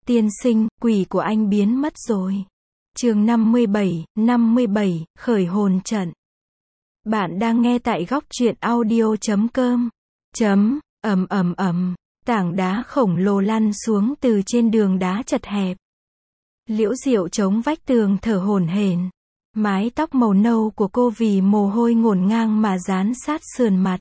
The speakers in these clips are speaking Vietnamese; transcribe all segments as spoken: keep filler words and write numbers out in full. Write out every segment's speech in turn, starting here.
Tiên sinh, quỷ của anh biến mất rồi. Chương năm mươi bảy, năm mươi bảy, khởi hồn trận. Bạn đang nghe tại góc truyện audio chấm com. Chấm, ầm ầm ầm, tảng đá khổng lồ lăn xuống từ trên đường đá chật hẹp. Liễu Diệu chống vách tường thở hổn hển. Mái tóc màu nâu của cô vì mồ hôi ngổn ngang mà dán sát sườn mặt.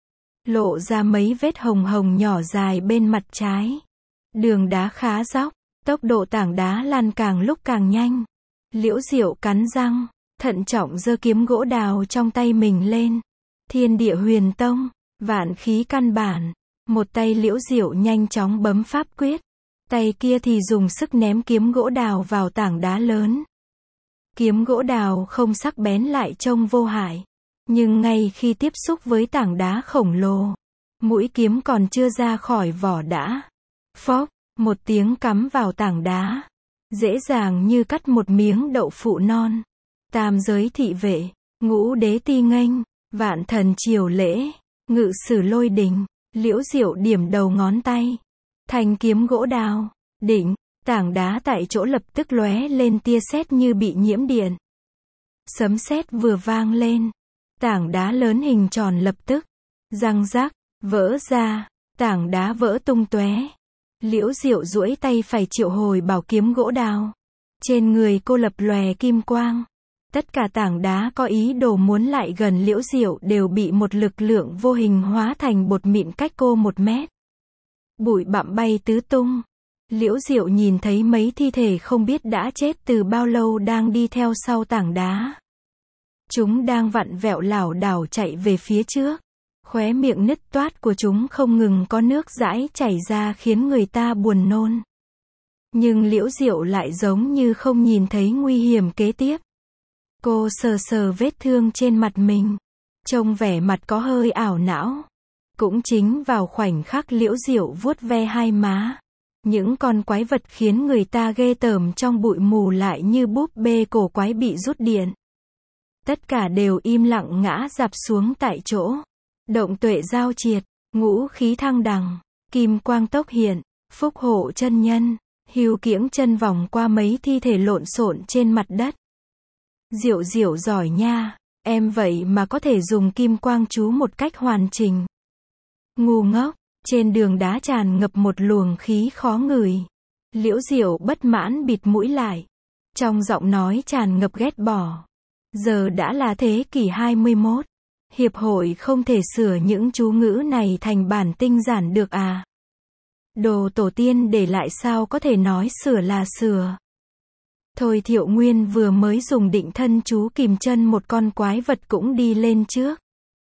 Lộ ra mấy vết hồng hồng nhỏ dài bên mặt trái. Đường đá khá dốc, tốc độ tảng đá lăn càng lúc càng nhanh. Liễu Diệu cắn răng, thận trọng giơ kiếm gỗ đào trong tay mình lên. Thiên địa huyền tông, vạn khí căn bản. Một tay Liễu Diệu nhanh chóng bấm pháp quyết. Tay kia thì dùng sức ném kiếm gỗ đào vào tảng đá lớn. Kiếm gỗ đào không sắc bén lại trông vô hại. Nhưng ngay khi tiếp xúc với tảng đá khổng lồ, mũi kiếm còn chưa ra khỏi vỏ đã. Phốc, một tiếng cắm vào tảng đá. Dễ dàng như cắt một miếng đậu phụ non. Tam giới thị vệ, ngũ đế ti nghênh, vạn thần triều lễ, ngự sử lôi đình. Liễu Diệu điểm đầu ngón tay. Thanh kiếm gỗ đào, đỉnh, tảng đá tại chỗ lập tức lóe lên tia sét như bị nhiễm điện. Sấm sét vừa vang lên, tảng đá lớn hình tròn lập tức, răng rắc, vỡ ra, tảng đá vỡ tung tóe. Liễu Diệu duỗi tay phải triệu hồi bảo kiếm gỗ đào. Trên người cô lập lòe kim quang. Tất cả tảng đá có ý đồ muốn lại gần Liễu Diệu đều bị một lực lượng vô hình hóa thành bột mịn cách cô một mét. Bụi bặm bay tứ tung. Liễu Diệu nhìn thấy mấy thi thể không biết đã chết từ bao lâu đang đi theo sau tảng đá. Chúng đang vặn vẹo lảo đảo chạy về phía trước. Khóe miệng nứt toát của chúng không ngừng có nước dãi chảy ra khiến người ta buồn nôn. Nhưng Liễu Diệu lại giống như không nhìn thấy nguy hiểm kế tiếp. Cô sờ sờ vết thương trên mặt mình. Trông vẻ mặt có hơi ảo não. Cũng chính vào khoảnh khắc Liễu Diệu vuốt ve hai má. Những con quái vật khiến người ta ghê tởm trong bụi mù lại như búp bê cổ quái bị rút điện. Tất cả đều im lặng ngã rạp xuống tại chỗ. Động tuệ giao triệt, ngũ khí thăng đằng, kim quang tốc hiện, phúc hộ chân nhân, hưu kiễng chân vòng qua mấy thi thể lộn xộn trên mặt đất. Diệu Diệu giỏi nha, em vậy mà có thể dùng kim quang chú một cách hoàn chỉnh. Ngu ngốc, trên đường đá tràn ngập một luồng khí khó ngửi. Liễu Diệu bất mãn bịt mũi lại. Trong giọng nói tràn ngập ghét bỏ. Giờ đã là thế kỷ hai mươi mốt. Hiệp hội không thể sửa những chú ngữ này thành bản tinh giản được à? Đồ tổ tiên để lại sao có thể nói sửa là sửa. Thôi Thiệu Nguyên vừa mới dùng định thân chú kìm chân một con quái vật cũng đi lên trước.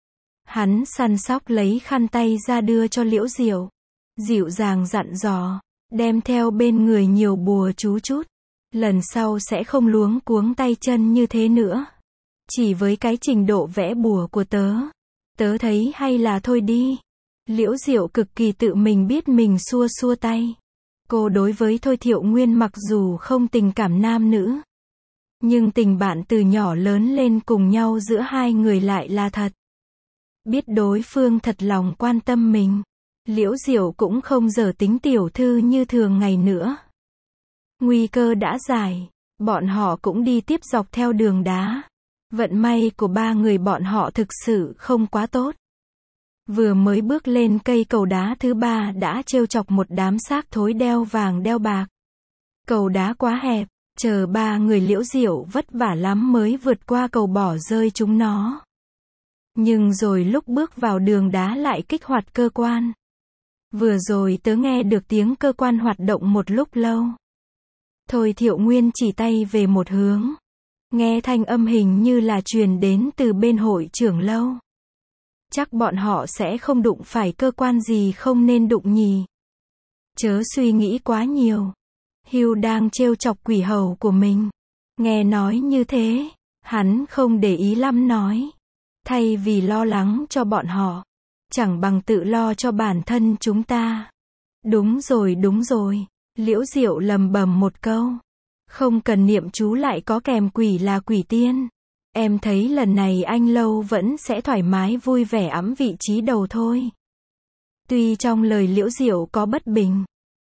Hắn săn sóc lấy khăn tay ra đưa cho Liễu Diệu. Dịu dàng dặn dò, đem theo bên người nhiều bùa chú chút. Lần sau sẽ không luống cuống tay chân như thế nữa. Chỉ với cái trình độ vẽ bùa của tớ, tớ thấy hay là thôi đi. Liễu Diệu cực kỳ tự mình biết mình xua xua tay. Cô đối với Thôi Thiệu Nguyên mặc dù không tình cảm nam nữ, nhưng tình bạn từ nhỏ lớn lên cùng nhau giữa hai người lại là thật. Biết đối phương thật lòng quan tâm mình, Liễu Diệu cũng không dở tính tiểu thư như thường ngày nữa. Nguy cơ đã giải, bọn họ cũng đi tiếp dọc theo đường đá. Vận may của ba người bọn họ thực sự không quá tốt. Vừa mới bước lên cây cầu đá thứ ba đã trêu chọc một đám xác thối đeo vàng đeo bạc. Cầu đá quá hẹp, chờ ba người Liễu Diệu vất vả lắm mới vượt qua cầu bỏ rơi chúng nó. Nhưng rồi lúc bước vào đường đá lại kích hoạt cơ quan. Vừa rồi tớ nghe được tiếng cơ quan hoạt động một lúc lâu. Thôi Thiệu Nguyên chỉ tay về một hướng. Nghe thanh âm hình như là truyền đến từ bên hội trưởng lâu. Chắc bọn họ sẽ không đụng phải cơ quan gì không nên đụng nhỉ. Chớ suy nghĩ quá nhiều. Hưu đang trêu chọc quỷ hầu của mình. Nghe nói như thế, hắn không để ý lắm nói. Thay vì lo lắng cho bọn họ, chẳng bằng tự lo cho bản thân chúng ta. Đúng rồi đúng rồi, Liễu Diệu lầm bầm một câu. Không cần niệm chú lại có kèm quỷ là quỷ tiên. Em thấy lần này anh Lâu vẫn sẽ thoải mái vui vẻ ẵm vị trí đầu thôi. Tuy trong lời Liễu Diệu có bất bình,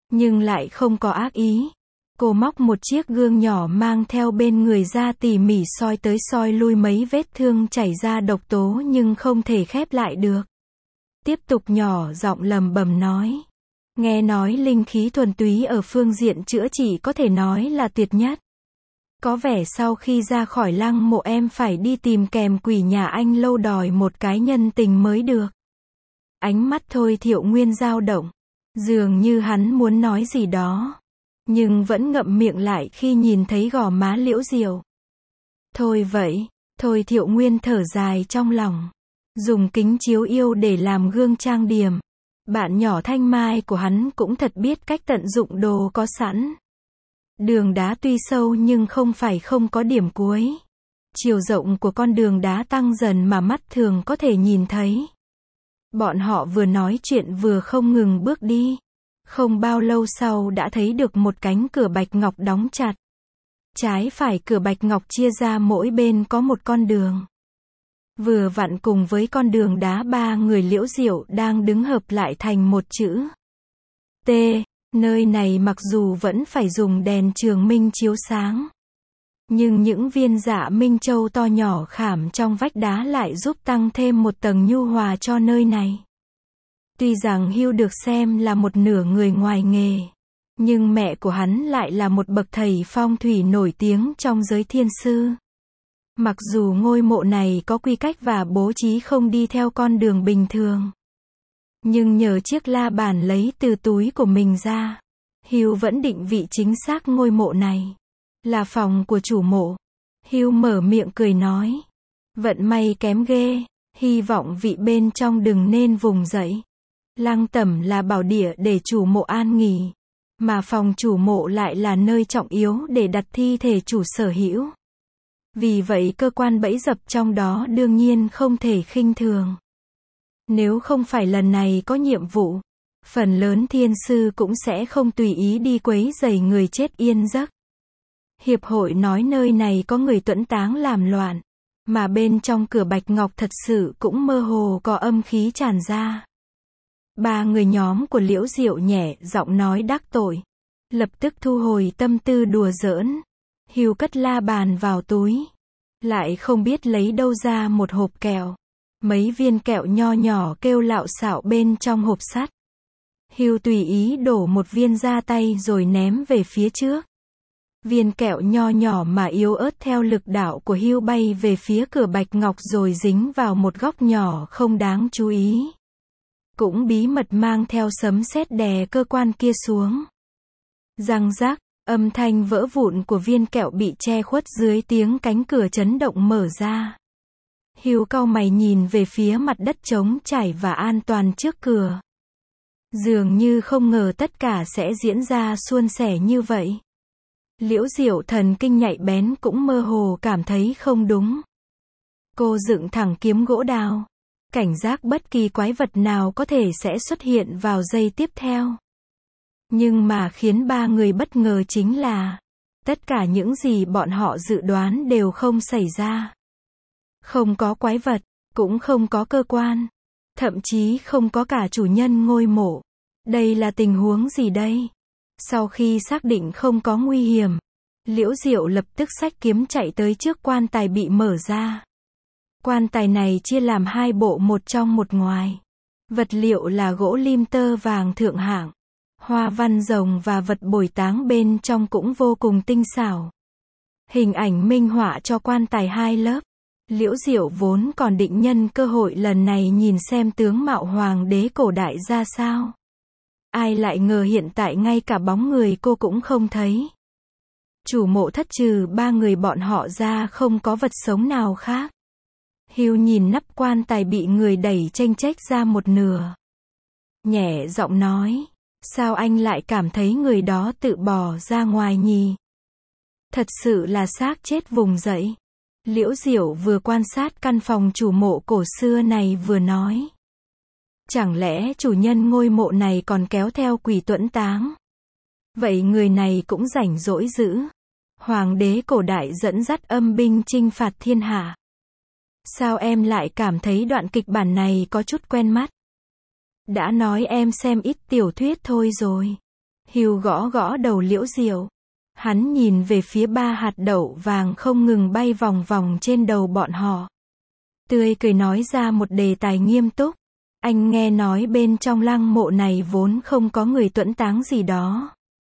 nhưng lại không có ác ý. Cô móc một chiếc gương nhỏ mang theo bên người ra tỉ mỉ soi tới soi lui mấy vết thương chảy ra độc tố nhưng không thể khép lại được. Tiếp tục nhỏ giọng lầm bầm nói. Nghe nói linh khí thuần túy ở phương diện chữa trị có thể nói là tuyệt nhất. Có vẻ sau khi ra khỏi lăng mộ em phải đi tìm kèm quỷ nhà anh lâu đòi một cái nhân tình mới được. Ánh mắt Thôi Thiệu Nguyên dao động. Dường như hắn muốn nói gì đó. Nhưng vẫn ngậm miệng lại khi nhìn thấy gò má Liễu Diệu. Thôi vậy, Thôi Thiệu Nguyên thở dài trong lòng. Dùng kính chiếu yêu để làm gương trang điểm. Bạn nhỏ Thanh Mai của hắn cũng thật biết cách tận dụng đồ có sẵn. Đường đá tuy sâu nhưng không phải không có điểm cuối. Chiều rộng của con đường đá tăng dần mà mắt thường có thể nhìn thấy. Bọn họ vừa nói chuyện vừa không ngừng bước đi. Không bao lâu sau đã thấy được một cánh cửa bạch ngọc đóng chặt. Trái phải cửa bạch ngọc chia ra mỗi bên có một con đường. Vừa vặn cùng với con đường đá ba người Liễu Diệu đang đứng hợp lại thành một chữ T. Nơi này mặc dù vẫn phải dùng đèn trường minh chiếu sáng. Nhưng những viên dạ minh châu to nhỏ khảm trong vách đá lại giúp tăng thêm một tầng nhu hòa cho nơi này. Tuy rằng Hưu được xem là một nửa người ngoài nghề, nhưng mẹ của hắn lại là một bậc thầy phong thủy nổi tiếng trong giới thiên sư. Mặc dù ngôi mộ này có quy cách và bố trí không đi theo con đường bình thường, nhưng nhờ chiếc la bàn lấy từ túi của mình ra, Hưu vẫn định vị chính xác ngôi mộ này là phòng của chủ mộ. Hưu mở miệng cười nói. Vận may kém ghê, hy vọng vị bên trong đừng nên vùng dậy. Lăng tẩm là bảo địa để chủ mộ an nghỉ, mà phòng chủ mộ lại là nơi trọng yếu để đặt thi thể chủ sở hữu. Vì vậy cơ quan bẫy dập trong đó đương nhiên không thể khinh thường. Nếu không phải lần này có nhiệm vụ, phần lớn thiên sư cũng sẽ không tùy ý đi quấy rầy người chết yên giấc. Hiệp hội nói nơi này có người tuẫn táng làm loạn, mà bên trong cửa bạch ngọc thật sự cũng mơ hồ có âm khí tràn ra. Ba người nhóm của Liễu Diệu nhẹ giọng nói đắc tội, lập tức thu hồi tâm tư đùa giỡn. Hưu cất la bàn vào túi, lại không biết lấy đâu ra một hộp kẹo. Mấy viên kẹo nho nhỏ kêu lạo xạo bên trong hộp sắt. Hưu tùy ý đổ một viên ra tay rồi ném về phía trước. Viên kẹo nho nhỏ mà yếu ớt theo lực đạo của Hưu bay về phía cửa bạch ngọc rồi dính vào một góc nhỏ không đáng chú ý. Cũng bí mật mang theo sấm sét đè cơ quan kia xuống. Răng rác, âm thanh vỡ vụn của viên kẹo bị che khuất dưới tiếng cánh cửa chấn động mở ra. Hưu cau mày nhìn về phía mặt đất trống trải và an toàn trước cửa. Dường như không ngờ tất cả sẽ diễn ra suôn sẻ như vậy. Liễu Diệu thần kinh nhạy bén cũng mơ hồ cảm thấy không đúng. Cô dựng thẳng kiếm gỗ đào, cảnh giác bất kỳ quái vật nào có thể sẽ xuất hiện vào giây tiếp theo. Nhưng mà khiến ba người bất ngờ chính là, tất cả những gì bọn họ dự đoán đều không xảy ra. Không có quái vật, cũng không có cơ quan, thậm chí không có cả chủ nhân ngôi mộ. Đây là tình huống gì đây? Sau khi xác định không có nguy hiểm, Liễu Diệu lập tức xách kiếm chạy tới trước quan tài bị mở ra. Quan tài này chia làm hai bộ, một trong một ngoài. Vật liệu là gỗ lim tơ vàng thượng hạng. Hoa văn rồng và vật bồi táng bên trong cũng vô cùng tinh xảo. Hình ảnh minh họa cho quan tài hai lớp. Liễu Diệu vốn còn định nhân cơ hội lần này nhìn xem tướng mạo hoàng đế cổ đại ra sao. Ai lại ngờ hiện tại ngay cả bóng người cô cũng không thấy. Chủ mộ thất trừ ba người bọn họ ra không có vật sống nào khác. Hưu nhìn nắp quan tài bị người đẩy chênh chếch ra một nửa. Nhẹ giọng nói, sao anh lại cảm thấy người đó tự bò ra ngoài nhỉ? Thật sự là xác chết vùng dậy. Liễu Diệu vừa quan sát căn phòng chủ mộ cổ xưa này vừa nói. Chẳng lẽ chủ nhân ngôi mộ này còn kéo theo quỷ tuẫn táng? Vậy người này cũng rảnh rỗi dữ. Hoàng đế cổ đại dẫn dắt âm binh chinh phạt thiên hạ. Sao em lại cảm thấy đoạn kịch bản này có chút quen mắt? Đã nói em xem ít tiểu thuyết thôi rồi. Hugh gõ gõ đầu Liễu Diệu. Hắn nhìn về phía ba hạt đậu vàng không ngừng bay vòng vòng trên đầu bọn họ. Tươi cười nói ra một đề tài nghiêm túc. Anh nghe nói bên trong lăng mộ này vốn không có người tuẫn táng gì đó.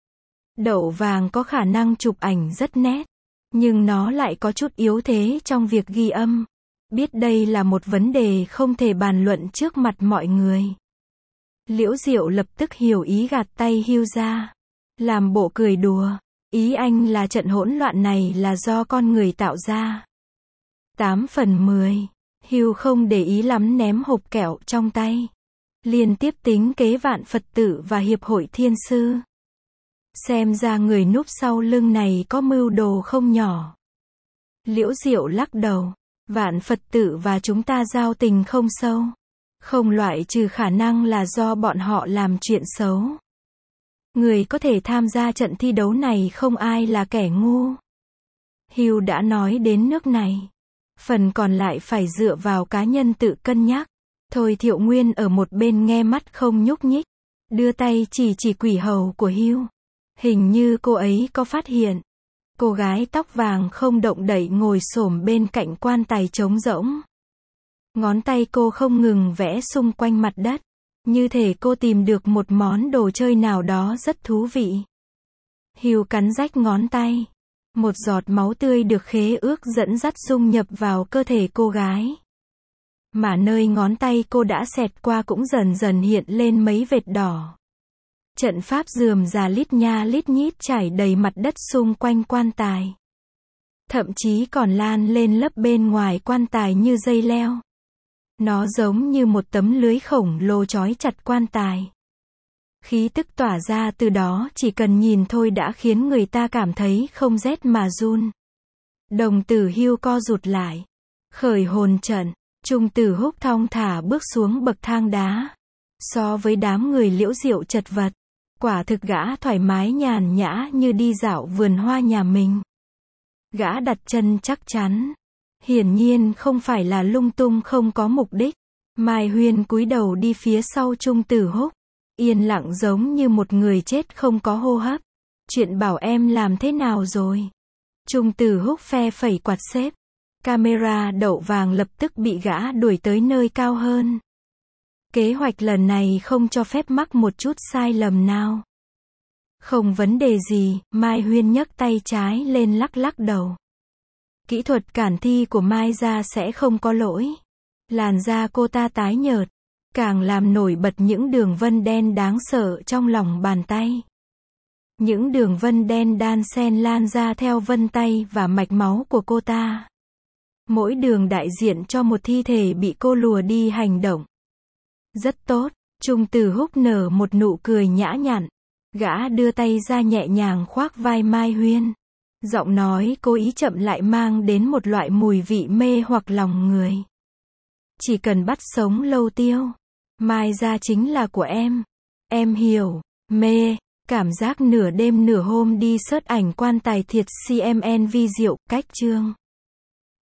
Đậu vàng có khả năng chụp ảnh rất nét, nhưng nó lại có chút yếu thế trong việc ghi âm. Biết đây là một vấn đề không thể bàn luận trước mặt mọi người. Liễu Diệu lập tức hiểu ý gạt tay Hugh ra. Làm bộ cười đùa. Ý anh là trận hỗn loạn này là do con người tạo ra. tám phần mười. Hugh không để ý lắm ném hộp kẹo trong tay. Liên tiếp tính kế Vạn Phật Tử và Hiệp hội Thiên Sư. Xem ra người núp sau lưng này có mưu đồ không nhỏ. Liễu Diệu lắc đầu. Vạn Phật Tử và chúng ta giao tình không sâu. Không loại trừ khả năng là do bọn họ làm chuyện xấu. Người có thể tham gia trận thi đấu này không ai là kẻ ngu. Hugh đã nói đến nước này. Phần còn lại phải dựa vào cá nhân tự cân nhắc. Thôi Thiệu Nguyên ở một bên nghe mắt không nhúc nhích. Đưa tay chỉ chỉ quỷ hầu của Hugh. Hình như cô ấy có phát hiện. Cô gái tóc vàng không động đậy ngồi xổm bên cạnh quan tài trống rỗng. Ngón tay cô không ngừng vẽ xung quanh mặt đất. Như thể cô tìm được một món đồ chơi nào đó rất thú vị. Hugh cắn rách ngón tay. Một giọt máu tươi được khế ước dẫn dắt dung nhập vào cơ thể cô gái. Mà nơi ngón tay cô đã xẹt qua cũng dần dần hiện lên mấy vệt đỏ. Trận pháp rườm rà lít nha lít nhít trải đầy mặt đất xung quanh quan tài. Thậm chí còn lan lên lớp bên ngoài quan tài như dây leo. Nó giống như một tấm lưới khổng lồ trói chặt quan tài. Khí tức tỏa ra từ đó chỉ cần nhìn thôi đã khiến người ta cảm thấy không rét mà run. Đồng tử Hugh co rụt lại. Khởi hồn trận. Trung Tử Húc thong thả bước xuống bậc thang đá. So với đám người Liễu Diệu chật vật, quả thực gã thoải mái nhàn nhã như đi dạo vườn hoa nhà mình. Gã đặt chân chắc chắn. Hiển nhiên không phải là lung tung không có mục đích. Mai Huyên cúi đầu đi phía sau Trung Tử Húc. Yên lặng giống như một người chết không có hô hấp. Chuyện bảo em làm thế nào rồi? Trung Tử Húc phe phẩy quạt xếp. Camera đậu vàng lập tức bị gã đuổi tới nơi cao hơn. Kế hoạch lần này không cho phép mắc một chút sai lầm nào. Không vấn đề gì, Mai Huyên nhấc tay trái lên lắc lắc đầu. Kỹ thuật cản thi của Mai ra sẽ không có lỗi. Làn da cô ta tái nhợt, càng làm nổi bật những đường vân đen đáng sợ trong lòng bàn tay. Những đường vân đen đan xen lan ra theo vân tay và mạch máu của cô ta. Mỗi đường đại diện cho một thi thể bị cô lùa đi hành động. Rất tốt, Trung Tử Húc nở một nụ cười nhã nhặn. Gã đưa tay ra nhẹ nhàng khoác vai Mai Huyên. Giọng nói cố ý chậm lại mang đến một loại mùi vị mê hoặc lòng người. Chỉ cần bắt sống Lâu Tiêu, Mai ra chính là của em. Em hiểu, mê, cảm giác nửa đêm nửa hôm đi search ảnh quan tài thiệt xê em en vi diệu, cách chương.